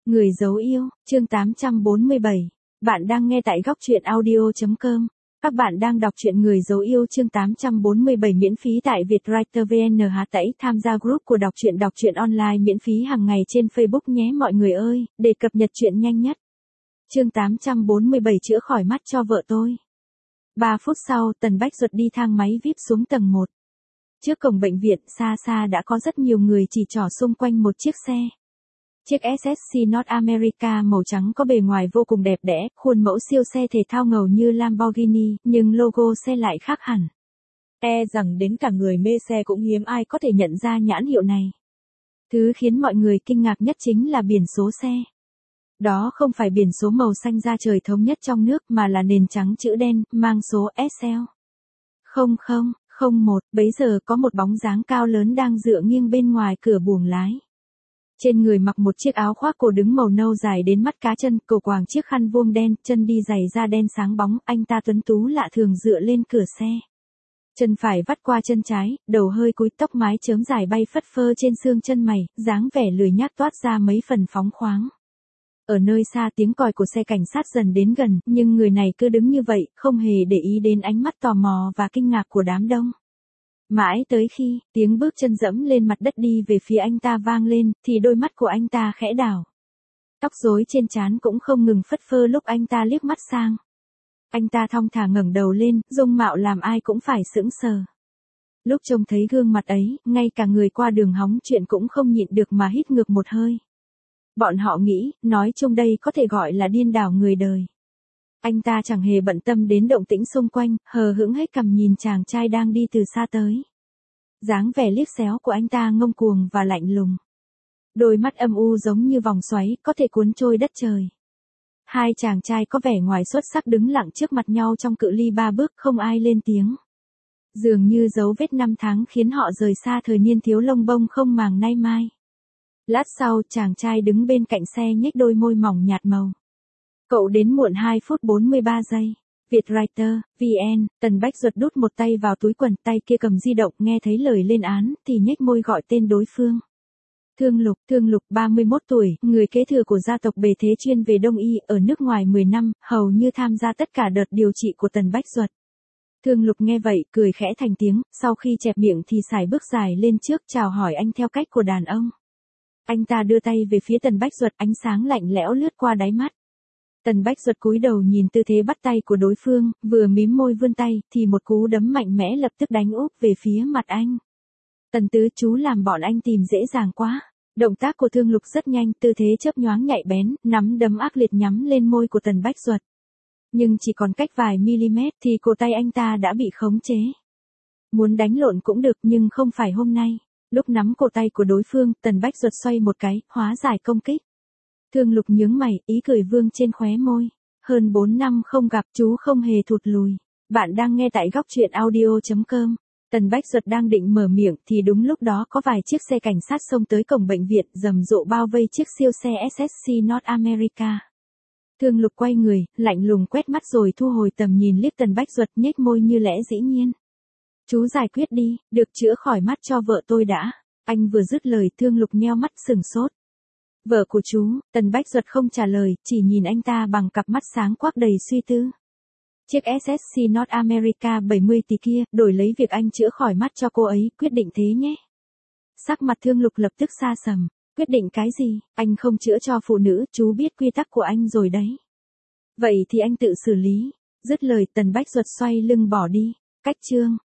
Người dấu yêu, chương 847. Bạn đang nghe tại góc truyện audio.com. Các bạn đang đọc truyện Người dấu yêu chương 847 miễn phí tại Vietwriter VN. Tẩy tham gia group của đọc truyện online miễn phí hàng ngày trên Facebook nhé mọi người ơi, để cập nhật truyện nhanh nhất. Chương 847 chữa khỏi mắt cho vợ tôi. 3 phút sau, Tần Bách Duật đi thang máy VIP xuống tầng 1. Trước cổng bệnh viện, xa xa đã có rất nhiều người chỉ trỏ xung quanh một chiếc xe. Chiếc SSC North America màu trắng có bề ngoài vô cùng đẹp đẽ, khuôn mẫu siêu xe thể thao ngầu như Lamborghini, nhưng logo xe lại khác hẳn. E rằng đến cả người mê xe cũng hiếm ai có thể nhận ra nhãn hiệu này. Thứ khiến mọi người kinh ngạc nhất chính là biển số xe. Đó không phải biển số màu xanh da trời thống nhất trong nước mà là nền trắng chữ đen, mang số SL 0001. Bấy giờ có một bóng dáng cao lớn đang dựa nghiêng bên ngoài cửa buồng lái. Trên người mặc một chiếc áo khoác cổ đứng màu nâu dài đến mắt cá chân, cổ quàng chiếc khăn vuông đen, chân đi giày da đen sáng bóng, anh ta tuấn tú lạ thường dựa lên cửa xe. Chân phải vắt qua chân trái, đầu hơi cúi, tóc mái chớm dài bay phất phơ trên xương chân mày, dáng vẻ lười nhác toát ra mấy phần phóng khoáng. Ở nơi xa tiếng còi của xe cảnh sát dần đến gần, nhưng người này cứ đứng như vậy, không hề để ý đến ánh mắt tò mò và kinh ngạc của đám đông. Mãi tới khi, tiếng bước chân dẫm lên mặt đất đi về phía anh ta vang lên, thì đôi mắt của anh ta khẽ đảo. Tóc rối trên trán cũng không ngừng phất phơ lúc anh ta liếc mắt sang. Anh ta thong thả ngẩng đầu lên, dung mạo làm ai cũng phải sững sờ. Lúc trông thấy gương mặt ấy, ngay cả người qua đường hóng chuyện cũng không nhịn được mà hít ngược một hơi. Bọn họ nghĩ, nói chung đây có thể gọi là điên đảo người đời. Anh ta chẳng hề bận tâm đến động tĩnh xung quanh, hờ hững hết cằm nhìn chàng trai đang đi từ xa tới. Dáng vẻ liếc xéo của anh ta ngông cuồng và lạnh lùng. Đôi mắt âm u giống như vòng xoáy, có thể cuốn trôi đất trời. Hai chàng trai có vẻ ngoài xuất sắc đứng lặng trước mặt nhau trong cự ly 3 bước, không ai lên tiếng. Dường như dấu vết năm tháng khiến họ rời xa thời niên thiếu lông bông không màng nay mai. Lát sau, chàng trai đứng bên cạnh xe nhếch đôi môi mỏng nhạt màu. Cậu đến muộn 2 phút 43 giây. Vietwriter, VN. Tần Bách Duật đút một tay vào túi quần, tay kia cầm di động, nghe thấy lời lên án, thì nhếch môi gọi tên đối phương. Thương Lục 31 tuổi, người kế thừa của gia tộc bề thế chuyên về đông y, ở nước ngoài 10 năm, hầu như tham gia tất cả đợt điều trị của Tần Bách Duật. Thương Lục nghe vậy, cười khẽ thành tiếng, sau khi chẹp miệng thì sải bước dài lên trước chào hỏi anh theo cách của đàn ông. Anh ta đưa tay về phía Tần Bách Duật, ánh sáng lạnh lẽo lướt qua đáy mắt. Tần Bách Duật cúi đầu nhìn tư thế bắt tay của đối phương, vừa mím môi vươn tay, thì một cú đấm mạnh mẽ lập tức đánh úp về phía mặt anh. Tần tứ, chú làm bọn anh tìm dễ dàng quá. Động tác của Thương Lục rất nhanh, tư thế chớp nhoáng nhạy bén, nắm đấm ác liệt nhắm lên môi của Tần Bách Duật. Nhưng chỉ còn cách vài mm thì cổ tay anh ta đã bị khống chế. Muốn đánh lộn cũng được nhưng không phải hôm nay. Lúc nắm cổ tay của đối phương, Tần Bách Duật xoay một cái, hóa giải công kích. Thương Lục nhướng mày, ý cười vương trên khóe môi. Hơn 4 năm không gặp, chú không hề thụt lùi. Bạn đang nghe tại góc truyện audio.com. Tần Bách Duật đang định mở miệng thì đúng lúc đó có vài chiếc xe cảnh sát xông tới cổng bệnh viện, rầm rộ bao vây chiếc siêu xe SSC North America. Thương Lục quay người, lạnh lùng quét mắt rồi thu hồi tầm nhìn liếc Tần Bách Duật, nhếch môi như lẽ dĩ nhiên. Chú giải quyết đi, được chữa khỏi mắt cho vợ tôi đã. Anh vừa dứt lời, Thương Lục nheo mắt sừng sốt. Vợ của chú, Tần Bách Duật không trả lời, chỉ nhìn anh ta bằng cặp mắt sáng quắc đầy suy tư. Chiếc SSC North America 70 tỷ kia, đổi lấy việc anh chữa khỏi mắt cho cô ấy, quyết định thế nhé. Sắc mặt Thương Lục lập tức xa sầm. Quyết định cái gì, anh không chữa cho phụ nữ, chú biết quy tắc của anh rồi đấy. Vậy thì anh tự xử lý. Dứt lời, Tần Bách Duật xoay lưng bỏ đi. Cách chương